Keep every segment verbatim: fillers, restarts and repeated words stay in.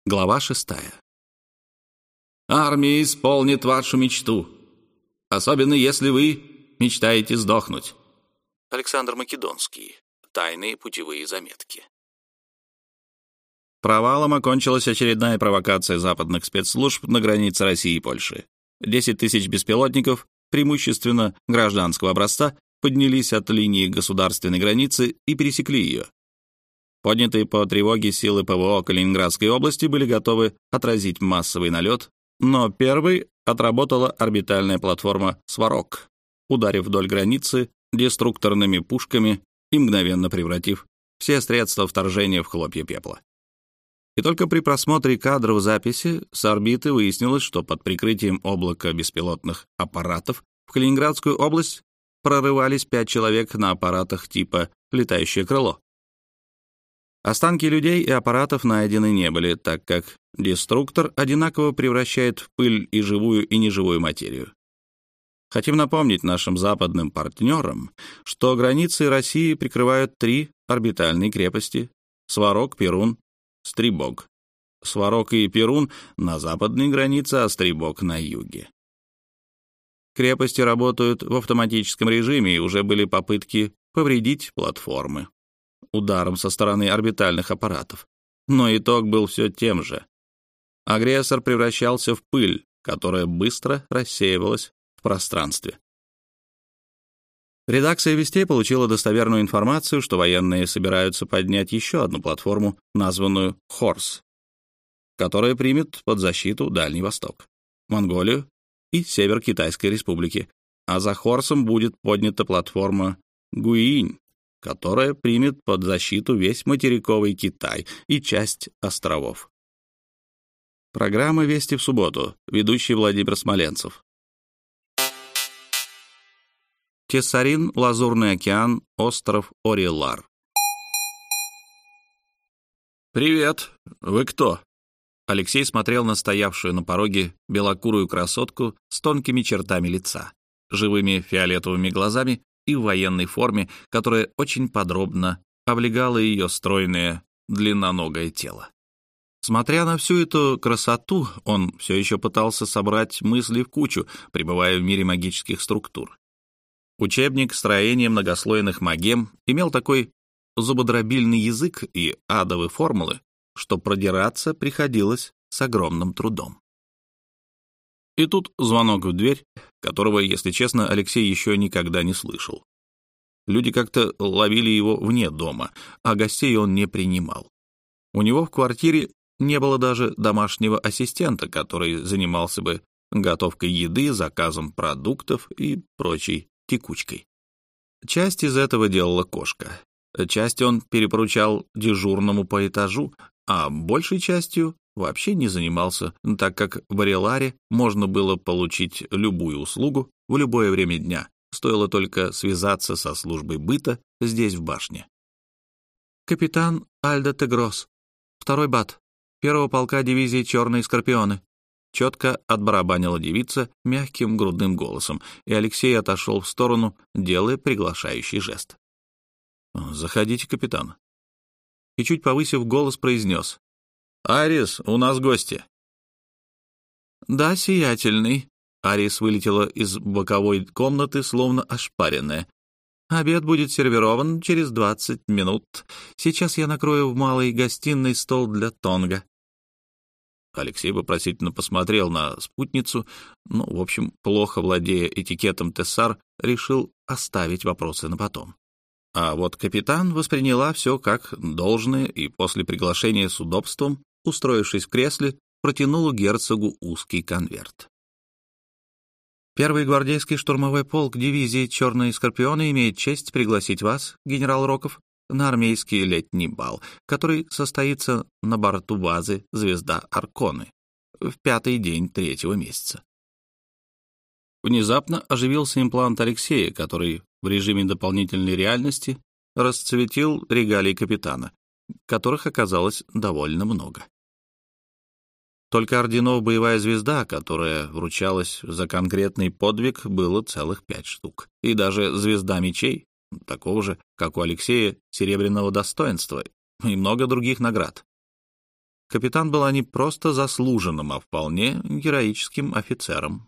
Глава шестая. Армия исполнит вашу мечту, особенно если вы мечтаете сдохнуть. Александр Македонский. Тайные путевые заметки. Провалом окончилась очередная провокация западных спецслужб на границе России и Польши. Десять тысяч беспилотников, преимущественно гражданского образца, поднялись от линии государственной границы и пересекли ее. Поднятые по тревоге силы ПВО Калининградской области были готовы отразить массовый налет, но первой отработала орбитальная платформа «Сварог», ударив вдоль границы деструкторными пушками и мгновенно превратив все средства вторжения в хлопья пепла. И только при просмотре кадров записи с орбиты выяснилось, что под прикрытием облака беспилотных аппаратов в Калининградскую область прорывались пять человек на аппаратах типа «летающее крыло». Останки людей и аппаратов найдены не были, так как деструктор одинаково превращает в пыль и живую, и неживую материю. Хотим напомнить нашим западным партнерам, что границы России прикрывают три орбитальные крепости — Сварог, Перун, Стрибог. Сварог и Перун на западной границе, а Стрибог на юге. Крепости работают в автоматическом режиме, и уже были попытки повредить платформы ударом со стороны орбитальных аппаратов. Но итог был все тем же. Агрессор превращался в пыль, которая быстро рассеивалась в пространстве. Редакция «Вестей» получила достоверную информацию, что военные собираются поднять еще одну платформу, названную «Хорс», которая примет под защиту Дальний Восток, Монголию и Север Китайской Республики, а за Хорсом будет поднята платформа «Гуиинь», которая примет под защиту весь материковый Китай и часть островов. Программа «Вести в субботу». Ведущий Владимир Смоленцев. Тессарин, Лазурный океан, остров Орелар. «Привет. Вы кто?» Алексей смотрел на стоявшую на пороге белокурую красотку с тонкими чертами лица, живыми фиолетовыми глазами и в военной форме, которая очень подробно облегала ее стройное, длинноногое тело. Смотря на всю эту красоту, он все еще пытался собрать мысли в кучу, пребывая в мире магических структур. Учебник строения многослойных магем имел такой зубодробильный язык и адовые формулы, что продираться приходилось с огромным трудом. И тут звонок в дверь, которого, если честно, Алексей еще никогда не слышал. Люди как-то ловили его вне дома, а гостей он не принимал. У него в квартире не было даже домашнего ассистента, который занимался бы готовкой еды, заказом продуктов и прочей текучкой. Часть из этого делала кошка. Часть он перепоручал дежурному по этажу, а большей частью вообще не занимался, так как в Ореларе можно было получить любую услугу в любое время дня, стоило только связаться со службой быта здесь, в башне. «Капитан Альдо Тегрос, второй бат, первого полка дивизии «Черные скорпионы», четко отбарабанила девица мягким грудным голосом, и Алексей отошел в сторону, делая приглашающий жест. «Заходите, капитан». И чуть повысив голос, произнес: «Арис, у нас гости». «Да, сиятельный». Арис вылетела из боковой комнаты, словно ошпаренная. «Обед будет сервирован через двадцать минут. Сейчас я накрою в малой гостиной стол для Тонга». Алексей вопросительно посмотрел на спутницу, но, в общем, плохо владея этикетом Тессар, решил оставить вопросы на потом. А вот капитан восприняла все как должное и после приглашения с удобством, устроившись в кресле, протянула герцогу узкий конверт. «Первый гвардейский штурмовой полк дивизии «Черные скорпионы» имеет честь пригласить вас, генерал Роков, на армейский летний бал, который состоится на борту базы «Звезда Арконы» в пятый день третьего месяца». Внезапно оживился имплант Алексея, который в режиме дополнительной реальности расцветил регалии капитана, которых оказалось довольно много. Только орденов «Боевая звезда», которая вручалась за конкретный подвиг, было целых пять штук. И даже «Звезда мечей», такого же, как у Алексея, серебряного достоинства, и много других наград. Капитан была не просто заслуженным, а вполне героическим офицером.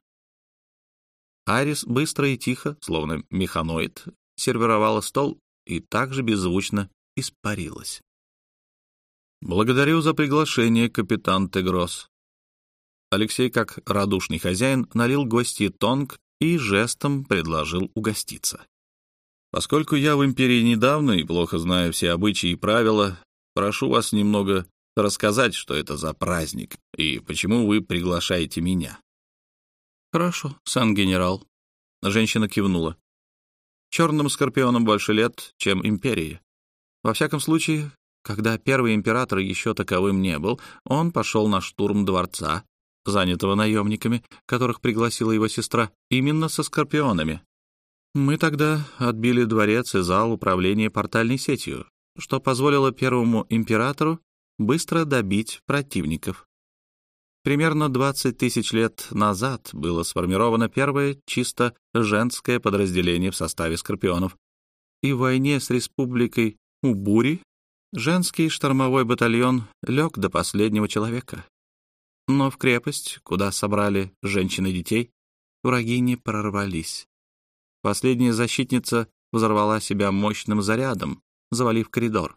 Айрис быстро и тихо, словно механоид, сервировала стол и также беззвучно испарилась. «Благодарю за приглашение, капитан Тегрос». Алексей, как радушный хозяин, налил гостье тонг и жестом предложил угоститься. «Поскольку я в империи недавно и плохо знаю все обычаи и правила, прошу вас немного рассказать, что это за праздник и почему вы приглашаете меня». «Хорошо, сан-генерал». Женщина кивнула. «Черным скорпионам больше лет, чем империи. Во всяком случае, когда первый император еще таковым не был, он пошел на штурм дворца, занятого наемниками, которых пригласила его сестра, именно со скорпионами. Мы тогда отбили дворец и зал управления портальной сетью, что позволило первому императору быстро добить противников. Примерно двадцать тысяч лет назад было сформировано первое чисто женское подразделение в составе скорпионов, и в войне с республикой Убури женский штормовой батальон лег до последнего человека. Но в крепость, куда собрали женщин и детей, враги не прорвались. Последняя защитница взорвала себя мощным зарядом, завалив коридор.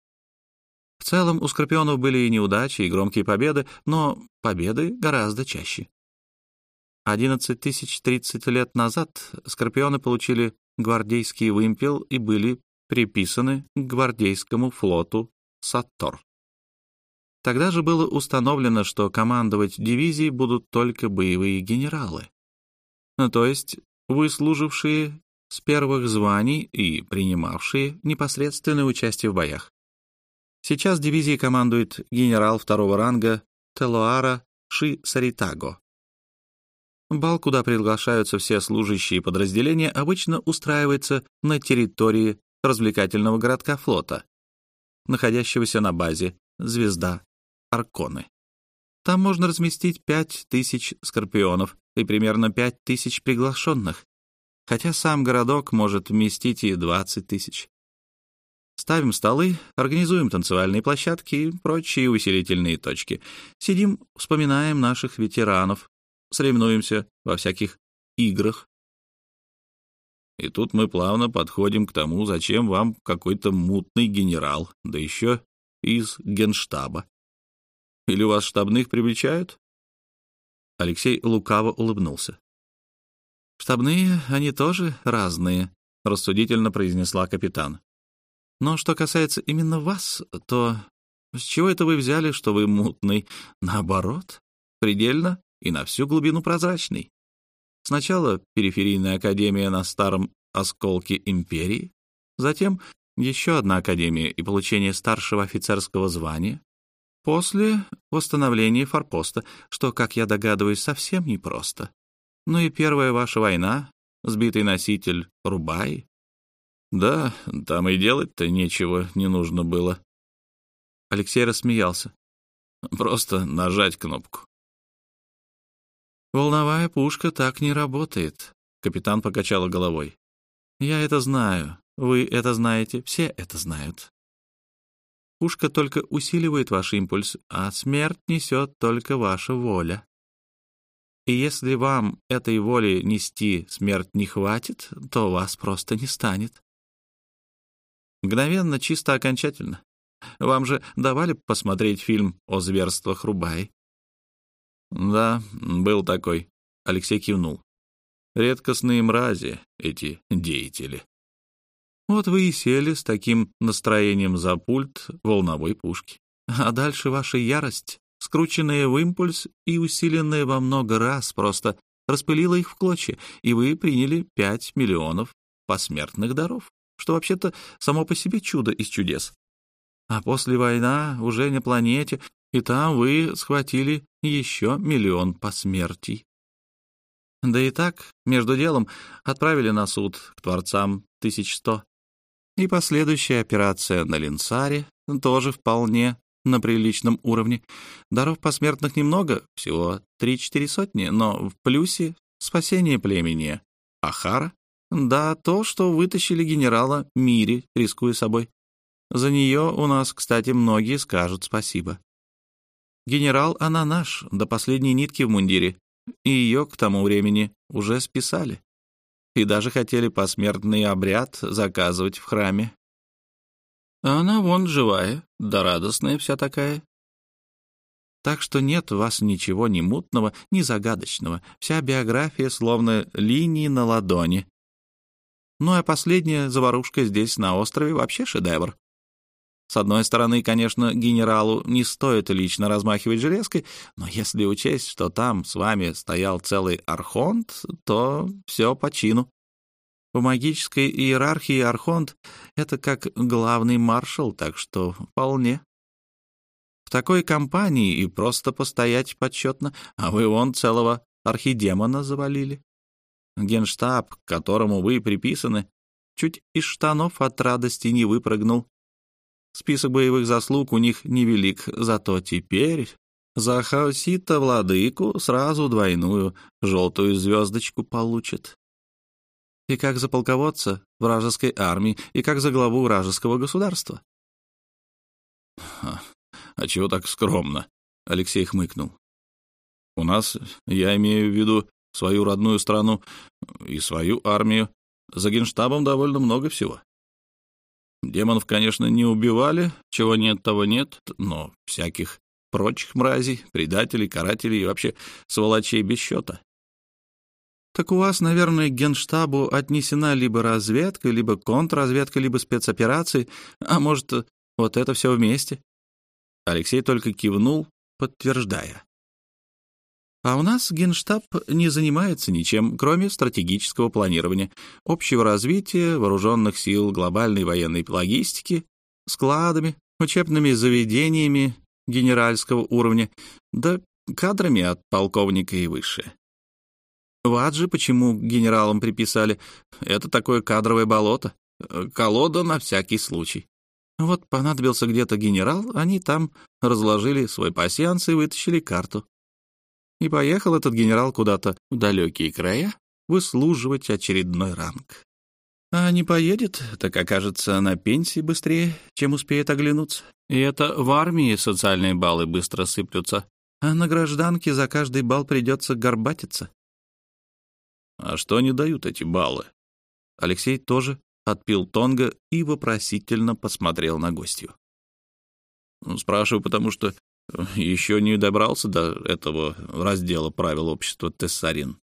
В целом у скорпионов были и неудачи, и громкие победы, но победы гораздо чаще. одиннадцать тысяч тридцать лет назад скорпионы получили гвардейский вымпел и были приписаны к гвардейскому флоту Саттор. Тогда же было установлено, что командовать дивизией будут только боевые генералы, то есть выслужившие с первых званий и принимавшие непосредственное участие в боях. Сейчас дивизией командует генерал второго ранга Телоара Ши Саритаго. Бал, куда приглашаются все служащие подразделения, обычно устраивается на территории развлекательного городка флота, находящегося на базе «Звезда Арконы». Там можно разместить пять тысяч скорпионов и примерно пять тысяч приглашенных, хотя сам городок может вместить и двадцать тысяч. Ставим столы, организуем танцевальные площадки и прочие усилительные точки. Сидим, вспоминаем наших ветеранов, соревнуемся во всяких играх. И тут мы плавно подходим к тому, зачем вам какой-то мутный генерал, да еще из генштаба. Или вас штабных привлечают?» Алексей лукаво улыбнулся. «Штабные, они тоже разные», — рассудительно произнесла капитан. «Но что касается именно вас, то с чего это вы взяли, что вы мутный? Наоборот, предельно и на всю глубину прозрачный. Сначала периферийная академия на старом осколке империи, затем еще одна академия и получение старшего офицерского звания, после восстановления форпоста, что, как я догадываюсь, совсем непросто. Ну и первая ваша война, сбитый носитель Рубаи. Да, там и делать-то нечего не нужно было». Алексей рассмеялся. «Просто нажать кнопку». «Волновая пушка так не работает», — капитан покачала головой. «Я это знаю, вы это знаете, все это знают. Пушка только усиливает ваш импульс, а смерть несет только ваша воля. И если вам этой воли нести смерть не хватит, то вас просто не станет. Мгновенно, чисто окончательно. Вам же давали посмотреть фильм о зверствах Рубаи?» «Да, был такой», — Алексей кивнул. «Редкостные мрази, эти деятели». «Вот вы и сели с таким настроением за пульт волновой пушки. А дальше ваша ярость, скрученная в импульс и усиленная во много раз, просто распылила их в клочья, и вы приняли пять миллионов посмертных даров, что вообще-то само по себе чудо из чудес. А после войны уже на планете, и там вы схватили еще миллион посмертий. Да и так, между делом, отправили на суд к творцам тысяч сто. И последующая операция на Линсаре тоже вполне на приличном уровне. Даров посмертных немного, всего три-четыре сотни, но в плюсе спасение племени Ахара, да то, что вытащили генерала Мири, рискуя собой. За нее у нас, кстати, многие скажут спасибо. Генерал она наш, до последней нитки в мундире, и ее к тому времени уже списали. И даже хотели посмертный обряд заказывать в храме. А она вон живая, да радостная вся такая. Так что нет у вас ничего ни мутного, ни загадочного. Вся биография словно линии на ладони. Ну а последняя заварушка здесь, на острове, вообще шедевр. С одной стороны, конечно, генералу не стоит лично размахивать железкой, но если учесть, что там с вами стоял целый архонт, то все по чину. В магической иерархии архонт — это как главный маршал, так что вполне. В такой компании и просто постоять почетно, а вы вон целого архидемона завалили. Генштаб, к которому вы приписаны, чуть из штанов от радости не выпрыгнул. Список боевых заслуг у них невелик, зато теперь за хаосита владыку сразу двойную желтую звездочку получат. И как за полководца вражеской армии, и как за главу вражеского государства. «А чего так скромно?» — Алексей хмыкнул. «У нас, я имею в виду свою родную страну и свою армию, за генштабом довольно много всего. Демонов, конечно, не убивали, чего нет, того нет, но всяких прочих мразей, предателей, карателей и вообще сволочей без счета». «Так у вас, наверное, к генштабу отнесена либо разведка, либо контрразведка, либо спецоперации, а может, вот это все вместе?» Алексей только кивнул, подтверждая. «А у нас генштаб не занимается ничем, кроме стратегического планирования, общего развития вооруженных сил, глобальной военной логистики, складами, учебными заведениями генеральского уровня, да кадрами от полковника и выше. Ваджи почему генералам приписали? Это такое кадровое болото, колода на всякий случай. Вот понадобился где-то генерал, они там разложили свой пасьянс и вытащили карту. И поехал этот генерал куда-то в далекие края выслуживать очередной ранг. А не поедет, так окажется на пенсии быстрее, чем успеет оглянуться. И это в армии социальные баллы быстро сыплются, а на гражданке за каждый балл придется горбатиться. А что не дают эти баллы? Алексей тоже отпил тонго и вопросительно посмотрел на гостью. Спрашиваю, потому что еще не добрался до этого раздела правил общества Тессарин.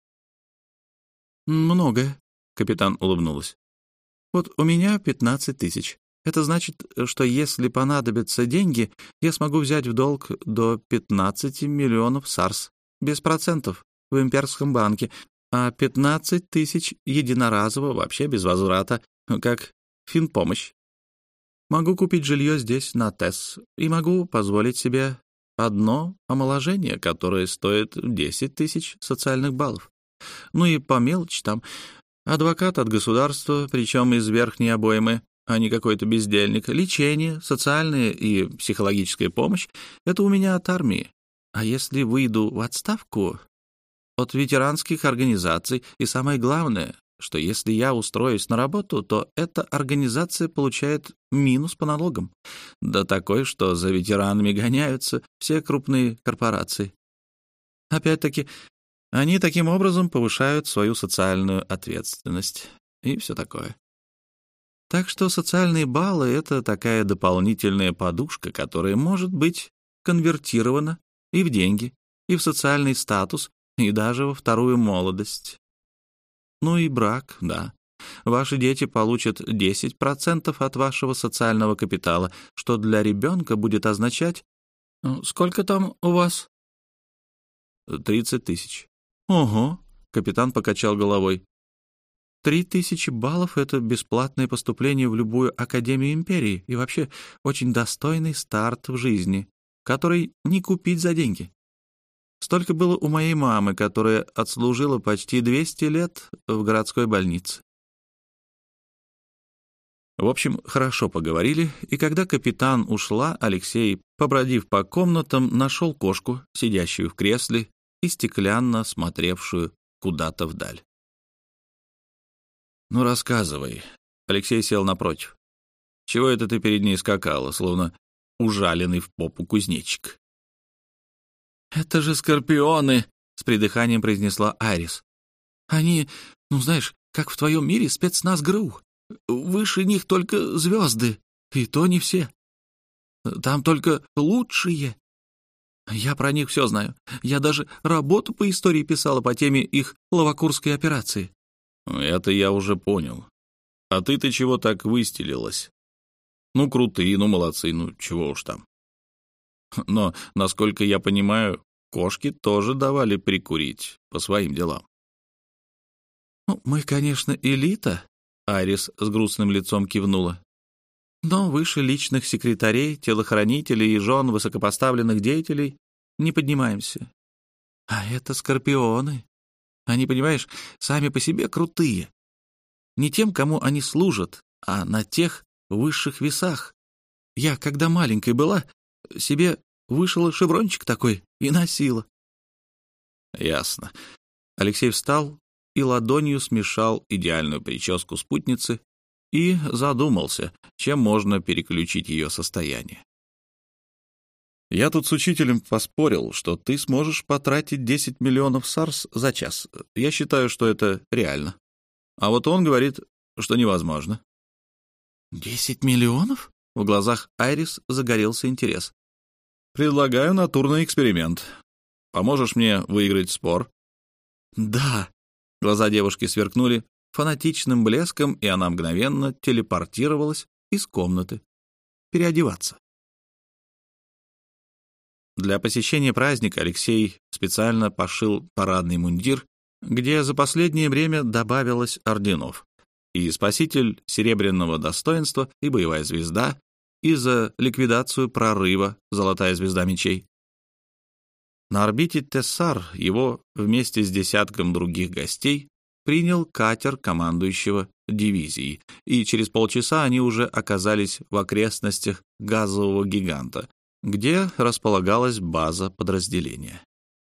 «Многое», — капитан улыбнулась. «Вот у меня пятнадцать тысяч. Это значит, что если понадобятся деньги, я смогу взять в долг до пятнадцати миллионов сарс, без процентов, в имперском банке, а пятнадцать тысяч единоразово, вообще без возврата, как финпомощь. Могу купить жилье здесь, на Тесс, и могу позволить себе одно омоложение, которое стоит десять тысяч социальных баллов. Ну и по мелочи там. Адвокат от государства, причем из верхней обоймы, а не какой-то бездельник. Лечение, социальная и психологическая помощь — это у меня от армии. А если выйду в отставку, от ветеранских организаций, и самое главное, что если я устроюсь на работу, то эта организация получает минус по налогам. Да такой, что за ветеранами гоняются все крупные корпорации. Опять-таки, они таким образом повышают свою социальную ответственность и все такое. Так что социальные баллы — это такая дополнительная подушка, которая может быть конвертирована и в деньги, и в социальный статус, и даже во вторую молодость. Ну и брак, да. Ваши дети получат десять процентов от вашего социального капитала, что для ребенка будет означать... Сколько там у вас? Тридцать тысяч. Ого, капитан покачал головой. Три тысячи баллов — это бесплатное поступление в любую академию империи и вообще очень достойный старт в жизни, который не купить за деньги. Столько было у моей мамы, которая отслужила почти двести лет в городской больнице. В общем, хорошо поговорили, и когда капитан ушла, Алексей, побродив по комнатам, нашел кошку, сидящую в кресле и стеклянно смотревшую куда-то вдаль. «Ну, рассказывай». Алексей сел напротив. «Чего это ты перед ней скакала, словно ужаленный в попу кузнечик?» «Это же скорпионы!» — с придыханием произнесла Айрис. «Они, ну знаешь, как в твоем мире спецназ ГРУ. Выше них только звезды, и то не все. Там только лучшие. Я про них все знаю. Я даже работу по истории писала по теме их лавакурской операции». «Это я уже понял. А ты-то чего так выстелилась? Ну, крутые, ну, молодцы, ну, чего уж там. Но, насколько я понимаю, кошки тоже давали прикурить по своим делам». «Ну, мы, конечно, элита», — Айрис с грустным лицом кивнула. «Но выше личных секретарей, телохранителей и жен высокопоставленных деятелей не поднимаемся. А это скорпионы. Они, понимаешь, сами по себе крутые. Не тем, кому они служат, а на тех высших весах. Я, когда маленькой была, себе вышила шеврончик такой и носила». «Ясно». Алексей встал и ладонью смешал идеальную прическу спутницы и задумался, чем можно переключить ее состояние. «Я тут с учителем поспорил, что ты сможешь потратить десять миллионов сарс за час. Я считаю, что это реально. А вот он говорит, что невозможно». «Десять миллионов?» В глазах Айрис загорелся интерес. «Предлагаю натурный эксперимент. Поможешь мне выиграть спор?» «Да». Глаза девушки сверкнули фанатичным блеском, и она мгновенно телепортировалась из комнаты переодеваться. Для посещения праздника Алексей специально пошил парадный мундир, где за последнее время добавилось орденов, и спаситель серебряного достоинства, и боевая звезда, и за ликвидацию прорыва золотая звезда мечей. На орбите Тессар его вместе с десятком других гостей принял катер командующего дивизией, и через полчаса они уже оказались в окрестностях газового гиганта, где располагалась база подразделения.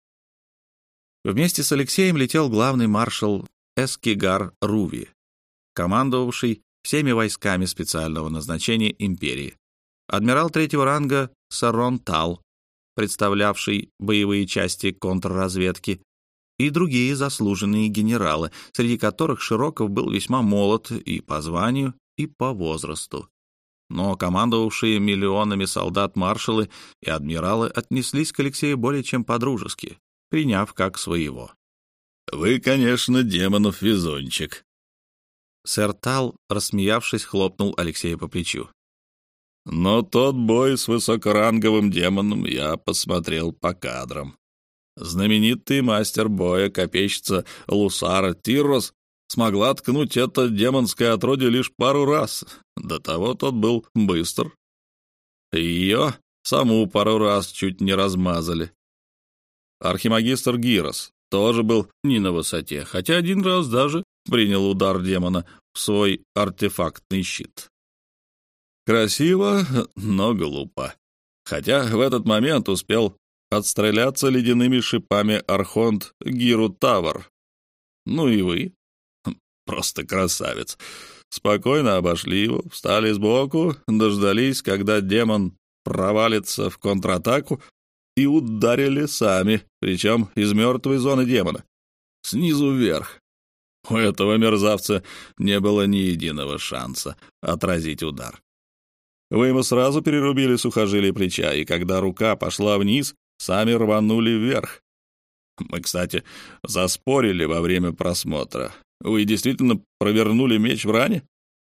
Вместе с Алексеем летел главный маршал Эскигар Руви, командовавший всеми войсками специального назначения империи, адмирал третьего ранга Сарон Тал, представлявший боевые части контрразведки, и другие заслуженные генералы, среди которых Широков был весьма молод и по званию, и по возрасту. Но командовавшие миллионами солдат маршалы и адмиралы отнеслись к Алексею более чем по-дружески, приняв как своего. «Вы, конечно, демонов везунчик». Сэр Тал, рассмеявшись, хлопнул Алексея по плечу. «Но тот бой с высокоранговым демоном я посмотрел по кадрам. Знаменитый мастер боя, копейщица Лусара Тиррос, смогла ткнуть это демонское отродье лишь пару раз. До того тот был быстр. Ее саму пару раз чуть не размазали. Архимагистр Гирос тоже был не на высоте, хотя один раз даже принял удар демона в свой артефактный щит. Красиво, но глупо. Хотя в этот момент успел отстреляться ледяными шипами архонт Гиру Тавр. Ну и вы. Просто красавец. Спокойно обошли его, встали сбоку, дождались, когда демон провалится в контратаку, и ударили сами, причем из мертвой зоны демона, снизу вверх. У этого мерзавца не было ни единого шанса отразить удар. Вы ему сразу перерубили сухожилие плеча, и когда рука пошла вниз, сами рванули вверх. Мы, кстати, заспорили во время просмотра. Вы действительно провернули меч в ране?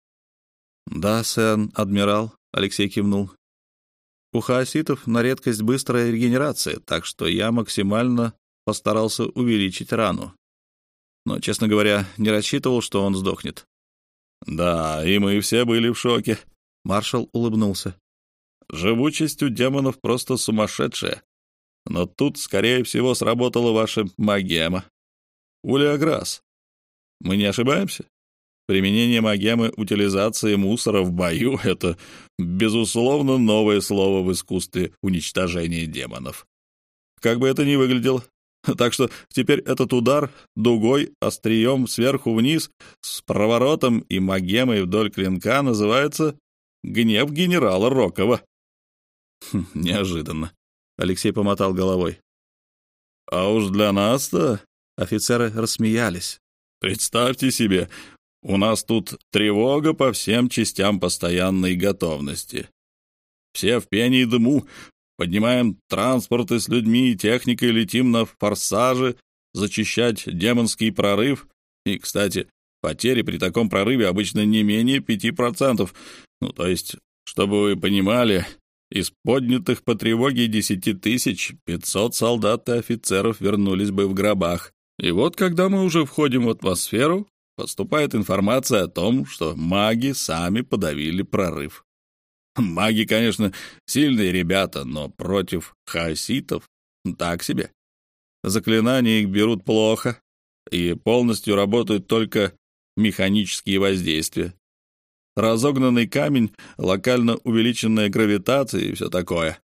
Да, сэр, адмирал, Алексей кивнул. У хаоситов на редкость быстрая регенерация, так что я максимально постарался увеличить рану. Но, честно говоря, не рассчитывал, что он сдохнет. Да, и мы все были в шоке. Маршал улыбнулся. Живучесть у демонов просто сумасшедшая. Но тут, скорее всего, сработала ваша магема. Улиаграс. Мы не ошибаемся? Применение магемы утилизации мусора в бою — это, безусловно, новое слово в искусстве уничтожения демонов. Как бы это ни выглядело. Так что теперь этот удар дугой, острием сверху вниз, с проворотом и магемой вдоль клинка называется «Гнев генерала Рокова». Хм, неожиданно. Алексей помотал головой. А уж для нас-то...» Офицеры рассмеялись. «Представьте себе, у нас тут тревога по всем частям постоянной готовности. Все в пене и дыму, поднимаем транспорты с людьми и техникой, летим на форсаже, зачищать демонский прорыв. И, кстати, потери при таком прорыве обычно не менее пяти процентов. Ну, то есть, чтобы вы понимали, из поднятых по тревоге десяти тысяч пятьсот солдат и офицеров вернулись бы в гробах. И вот, когда мы уже входим в атмосферу, поступает информация о том, что маги сами подавили прорыв. Маги, конечно, сильные ребята, но против хаоситов так себе. Заклинания их берут плохо, и полностью работают только механические воздействия. Разогнанный камень, локально увеличенная гравитация и все такое.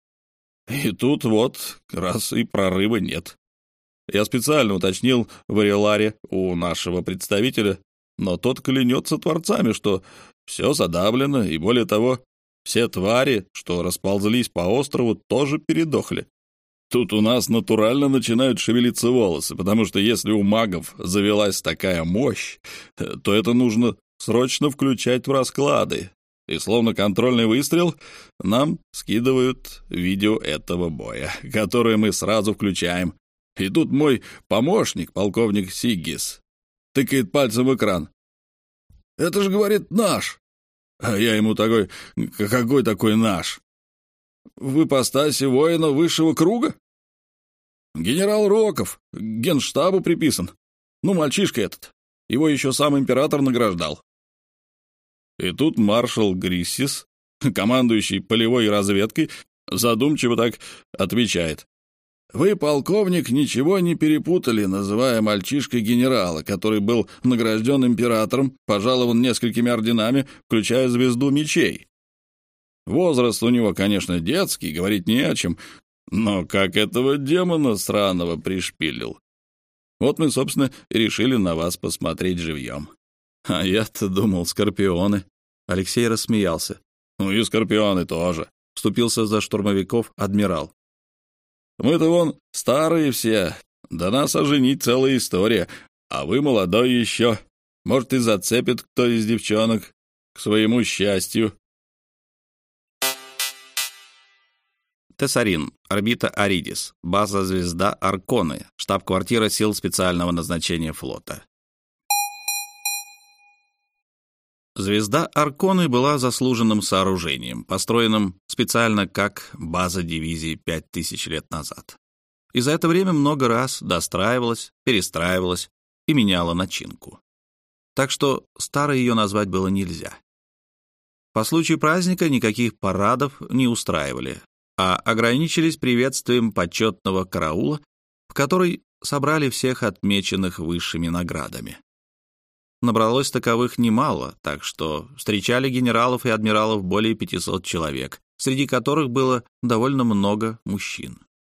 И тут вот раз и прорыва нет. Я специально уточнил в Ареларе у нашего представителя, но тот клянется творцами, что все задавлено, и более того, все твари, что расползлись по острову, тоже передохли. Тут у нас натурально начинают шевелиться волосы, потому что если у магов завелась такая мощь, то это нужно срочно включать в расклады. И словно контрольный выстрел нам скидывают видео этого боя, которое мы сразу включаем. И тут мой помощник, полковник Сиггис, тыкает пальцем в экран. «Это же, говорит, наш!» А я ему такой: «Какой такой наш? В ипостаси воина высшего круга? Генерал Роков, к генштабу приписан. Ну, мальчишка этот. Его еще сам император награждал». И тут маршал Гриссис, командующий полевой разведкой, задумчиво так отвечает: «Вы, полковник, ничего не перепутали, называя мальчишкой генерала, который был награжден императором, пожалован несколькими орденами, включая звезду мечей. Возраст у него, конечно, детский, говорить не о чем, но как этого демона сраного пришпилил. Вот мы, собственно, и решили на вас посмотреть живьем». А я-то думал, скорпионы. Алексей рассмеялся. «Ну и скорпионы тоже», — вступился за штурмовиков адмирал. «Мы-то вон старые все, до нас оженить целая история, а вы молодой еще. Может, и зацепит кто из девчонок, к своему счастью». Тессарин, орбита Аридис, база звезда Арконы, штаб-квартира сил специального назначения флота. Звезда Арконы была заслуженным сооружением, построенным специально как база дивизии пять тысяч лет назад. И за это время много раз достраивалась, перестраивалась и меняла начинку. Так что старой ее назвать было нельзя. По случаю праздника никаких парадов не устраивали, а ограничились приветствием почетного караула, в который собрали всех отмеченных высшими наградами. Набралось таковых немало, так что встречали генералов и адмиралов более пятисот человек, среди которых было довольно много мужчин.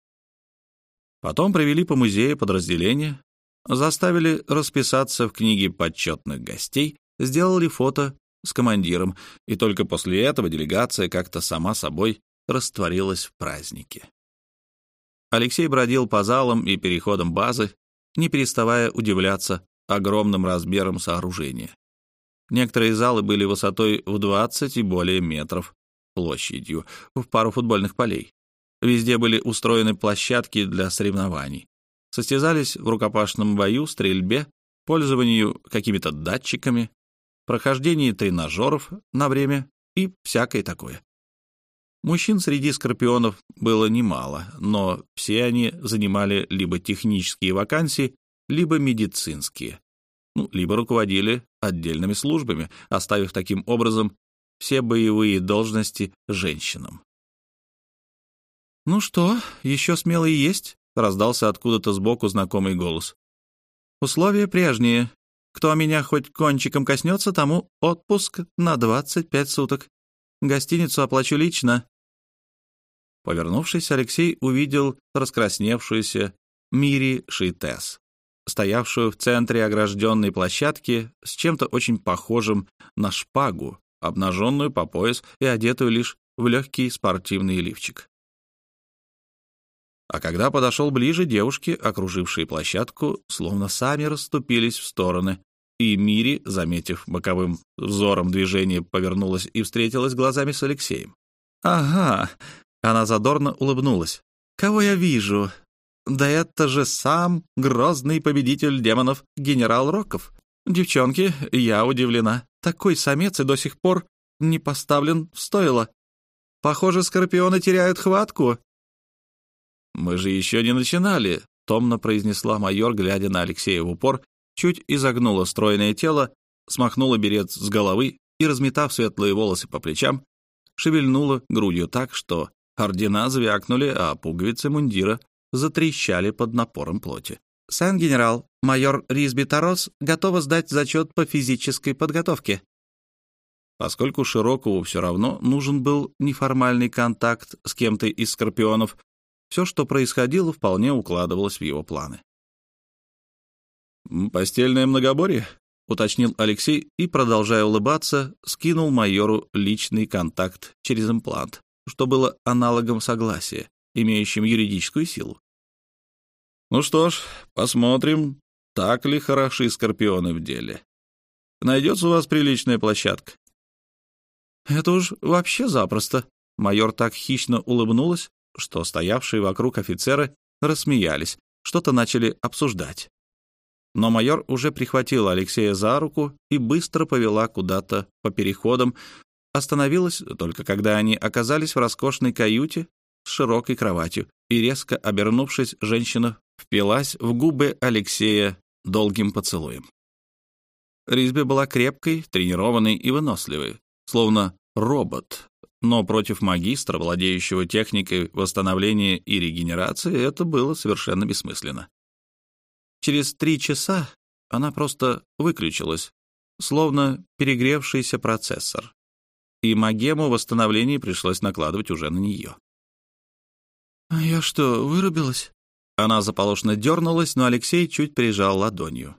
Потом провели по музею подразделения, заставили расписаться в книге почетных гостей, сделали фото с командиром, и только после этого делегация как-то сама собой растворилась в празднике. Алексей бродил по залам и переходам базы, не переставая удивляться огромным размером сооружения. Некоторые залы были высотой в двадцать и более метров, площадью в пару футбольных полей. Везде были устроены площадки для соревнований. Состязались в рукопашном бою, стрельбе, пользованию какими-то датчиками, прохождении тренажеров на время и всякое такое. Мужчин среди скорпионов было немало, но все они занимали либо технические вакансии, либо медицинские, ну, либо руководили отдельными службами, оставив таким образом все боевые должности женщинам. «Ну что, еще смелые есть?» — раздался откуда-то сбоку знакомый голос. «Условия прежние. Кто меня хоть кончиком коснется, тому отпуск на двадцать пять суток. Гостиницу оплачу лично». Повернувшись, Алексей увидел раскрасневшуюся Мири Шитес, стоявшую в центре огражденной площадки с чем-то очень похожим на шпагу, обнаженную по пояс и одетую лишь в легкий спортивный лифчик. А когда подошел ближе, девушки, окружившие площадку, словно сами расступились в стороны, и Мири, заметив боковым взором движение, повернулась и встретилась глазами с Алексеем. «Ага», — она задорно улыбнулась. «Кого я вижу? Да это же сам грозный победитель демонов генерал Роков. Девчонки, я удивлена. Такой самец и до сих пор не поставлен в стойло. Похоже, скорпионы теряют хватку». «Мы же еще не начинали», — томно произнесла майор, глядя на Алексея в упор, чуть изогнула стройное тело, смахнула берет с головы и, разметав светлые волосы по плечам, шевельнула грудью так, что ордена звякнули, а пуговицы мундира затрещали под напором плоти. «Сан-генерал, майор Ризби Тарос готова сдать зачет по физической подготовке». Поскольку Широкову все равно нужен был неформальный контакт с кем-то из скорпионов, все, что происходило, вполне укладывалось в его планы. «Постельное многоборье?» — уточнил Алексей и, продолжая улыбаться, скинул майору личный контакт через имплант, что было аналогом согласия, имеющим юридическую силу. «Ну что ж, посмотрим, так ли хороши скорпионы в деле. Найдется у вас приличная площадка?» «Это уж вообще запросто». Майор так хищно улыбнулась, что стоявшие вокруг офицеры рассмеялись, что-то начали обсуждать. Но майор уже прихватила Алексея за руку и быстро повела куда-то по переходам, остановилась только когда они оказались в роскошной каюте с широкой кроватью, и, резко обернувшись, женщина впилась в губы Алексея долгим поцелуем. Ризби была крепкой, тренированной и выносливой, словно робот, но против магистра, владеющего техникой восстановления и регенерации, это было совершенно бессмысленно. Через три часа она просто выключилась, словно перегревшийся процессор, и магему восстановления пришлось накладывать уже на нее. «А я что, вырубилась?» Она заполошно дернулась, но Алексей чуть прижал ладонью.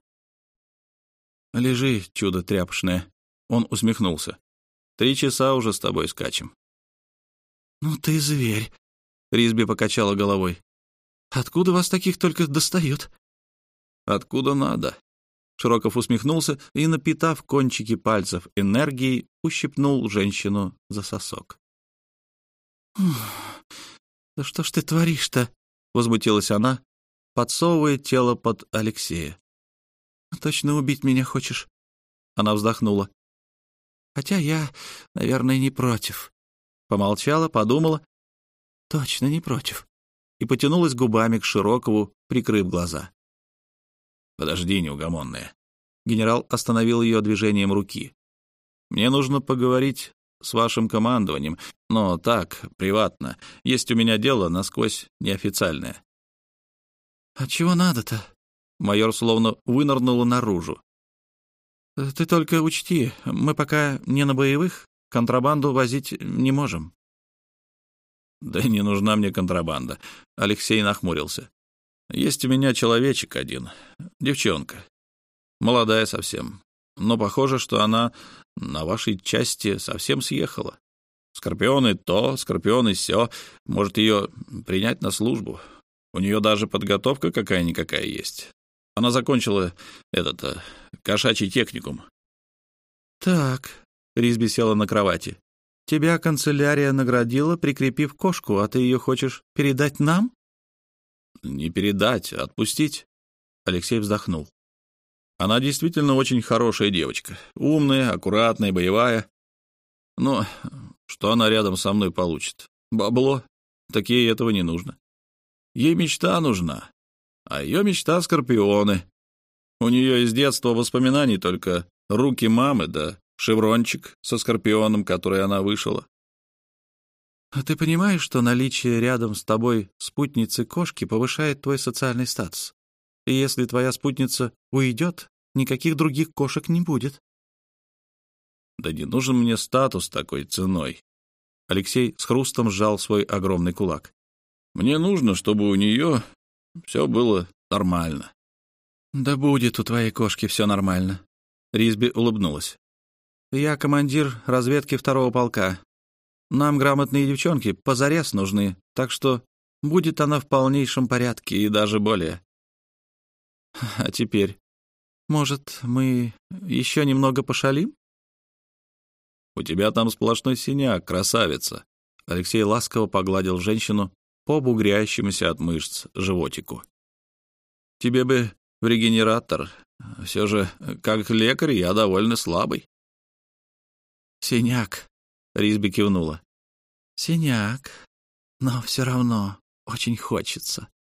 «Лежи, чудо тряпочное», — он усмехнулся. «Три часа уже с тобой скачем». «Ну ты зверь», — Ризби покачала головой. «Откуда вас таких только достают?» «Откуда надо?» Широков усмехнулся и, напитав кончики пальцев энергией, ущипнул женщину за сосок. «Да что ж ты творишь-то?» — возмутилась она, подсовывая тело под Алексея. «Точно убить меня хочешь?» Она вздохнула. «Хотя я, наверное, не против». Помолчала, подумала. «Точно не против». И потянулась губами к Широкову, прикрыв глаза. «Подожди, неугомонная». Генерал остановил ее движением руки. «Мне нужно поговорить с вашим командованием, но так, приватно. Есть у меня дело насквозь неофициальное». «А чего надо-то?» Майор словно вынырнула наружу. «Ты только учти, мы пока не на боевых, контрабанду возить не можем». «Да не нужна мне контрабанда», — Алексей нахмурился. «Есть у меня человечек один, девчонка, молодая совсем, но похоже, что она на вашей части совсем съехала. Скорпионы то, скорпионы сё, может ее принять на службу. У нее даже подготовка какая-никакая есть. Она закончила этот кошачий техникум». «Так», — Ризби села на кровати, — «тебя канцелярия наградила, прикрепив кошку, а ты ее хочешь передать нам?» «Не передать, а отпустить», — Алексей вздохнул. «Она действительно очень хорошая девочка, умная, аккуратная, боевая. Но что она рядом со мной получит? Бабло? Так ей этого не нужно. Ей мечта нужна, а ее мечта — скорпионы. У нее из детства воспоминаний только руки мамы да шеврончик со скорпионом, который она вышила». «А ты понимаешь, что наличие рядом с тобой спутницы кошки повышает твой социальный статус? И если твоя спутница уйдет, никаких других кошек не будет». «Да не нужен мне статус такой ценой». Алексей с хрустом сжал свой огромный кулак. «Мне нужно, чтобы у нее все было нормально». «Да будет у твоей кошки все нормально», — Ризби улыбнулась. «Я командир разведки второго полка. Нам грамотные девчонки позарез нужны, так что будет она в полнейшем порядке и даже более. А теперь, может, мы еще немного пошалим? У тебя там сплошной синяк, красавица. Алексей ласково погладил женщину по бугрящемуся от мышц животику. Тебе бы в регенератор. Все же, как лекарь, я довольно слабый. Синяк, Ризби кивнула. Синяк, но все равно очень хочется.